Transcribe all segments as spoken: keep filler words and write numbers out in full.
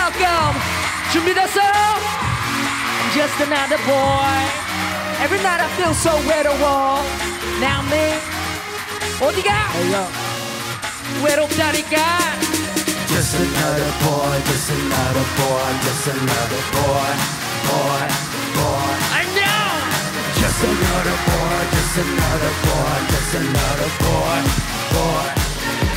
welcome. 준비됐어요? I'm just another boy. Every night I feel so 외로워. Now me 어디가? 외롭다니까. Just another boy, just another boy, just another boy, boy, boy. 안녕. Just another boy, just another boy, just another boy, boy.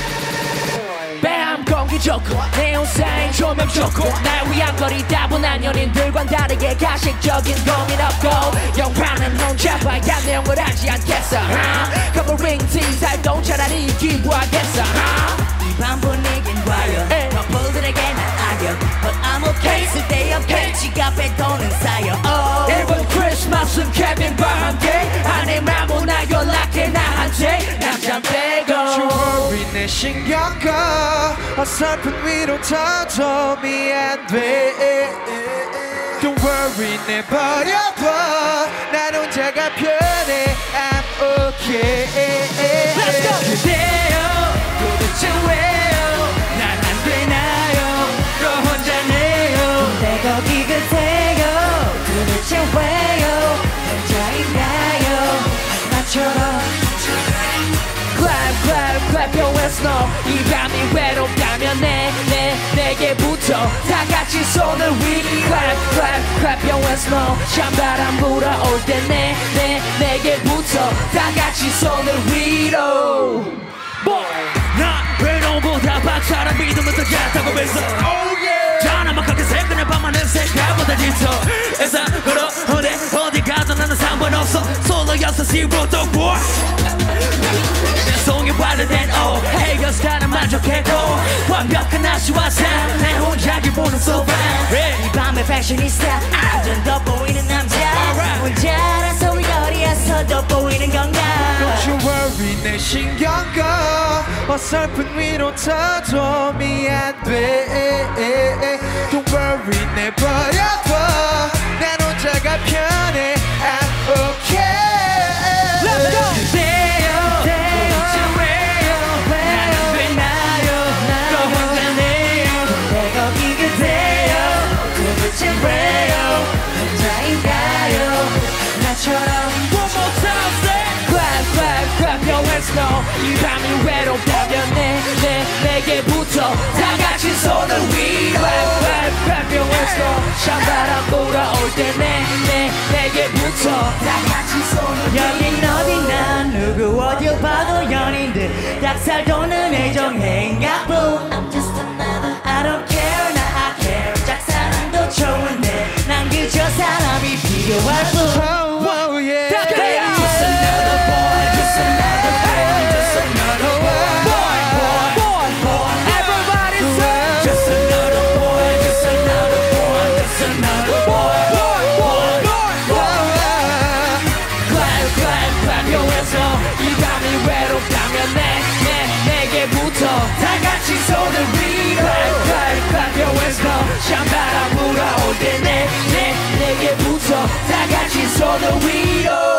뱀 공기 좋고 네온사인 조명 좋고 날 위한 거리 다분한 연인들과는 다르게 가식적인 고민 없고 영화는 혼자 봐야 내용을 하지 않겠어 huh? 커버링 티 살동 차라리 기부하겠어 huh? 이 밤 분위긴 과연 커플들에게 난 악역 But I'm okay 쓸데 없게 지갑에 돈은 쌓여 oh. 이번 크리스마스는 케빈과 함께 아내 마무나 연락해 나한테 남자 빼고 worry 내 신경 꺼 어설픈 위로 터져 미안돼 Don't worry 내버려둬 난 혼자가 편해 I'm okay Let's go! 그대여 도대체 왜요 난 안 되나요 또 혼자네요 내 거기 그대여 도대체 왜요 혼자인가요 나처럼 Clap clap clap your hands now 이 밤이 외롭다면 내, 내, 내게 붙어 다 같이 손을 위 Clap clap clap your hands now 찬바람 불어올 때 내, 내, 내게 붙어 다 같이 손을 위로 Boy 나 외로움보다 박사람 믿음은 더 얕다고 했어 Oh yeah 자나막하게 새끈한 밤하늘 색깔보다 짙어 애써 걸어 어디 어디 가도 나는 상관없어 솔로여서 zero to four 내 송이 완료된 O 해결사는 만족해도 완벽한 아쉬와 삶내 혼자 기분은 so fine 이 밤의 패셔니스타 완전 돋보이는 남자 혼자라서 우리 어디에서 돋보이는 건가 Don't you worry 내 신경 꺼 어설픈 위로 터져 미안돼 Don't worry 내버려둬 난 혼자가 편해 I'm okay Let's go! 그대여 도대체 왜요 난 안 되나요 또 혼자네요 내 거기 그대여 도대체 왜요 혼자인가요 나처럼 One more time say Clap clap clap your hands now 이 밤이 외롭다면 내, 내, 내게 붙어 다 같이 손을 위로 Clap clap clap your hands now 찬바람 불어올 때 내, 내, 내게 붙어 다 같이 손을 여긴 어디나 누구 어딜 봐도 연인들 닭살 도는 애정행각뿐 I'm just another I don't care 나 I care 짝사랑도 좋은데 난 그저 사람이 필요할 뿐 Oh, oh yeah 다 그래요. Just another boy Just another boy Just another boy Boy, boy, boy Everybody say Just another boy Just another boy Just another boy Boy, boy, boy, boy Clap clap clap your hands now 이 밤이 외롭다면 내, 내, 내게 붙어 다 같이 손을 위로 Clap clap clap your hands now 찬바람 불어올 때 내, 내, 내게 붙어 다 같이 손을 위로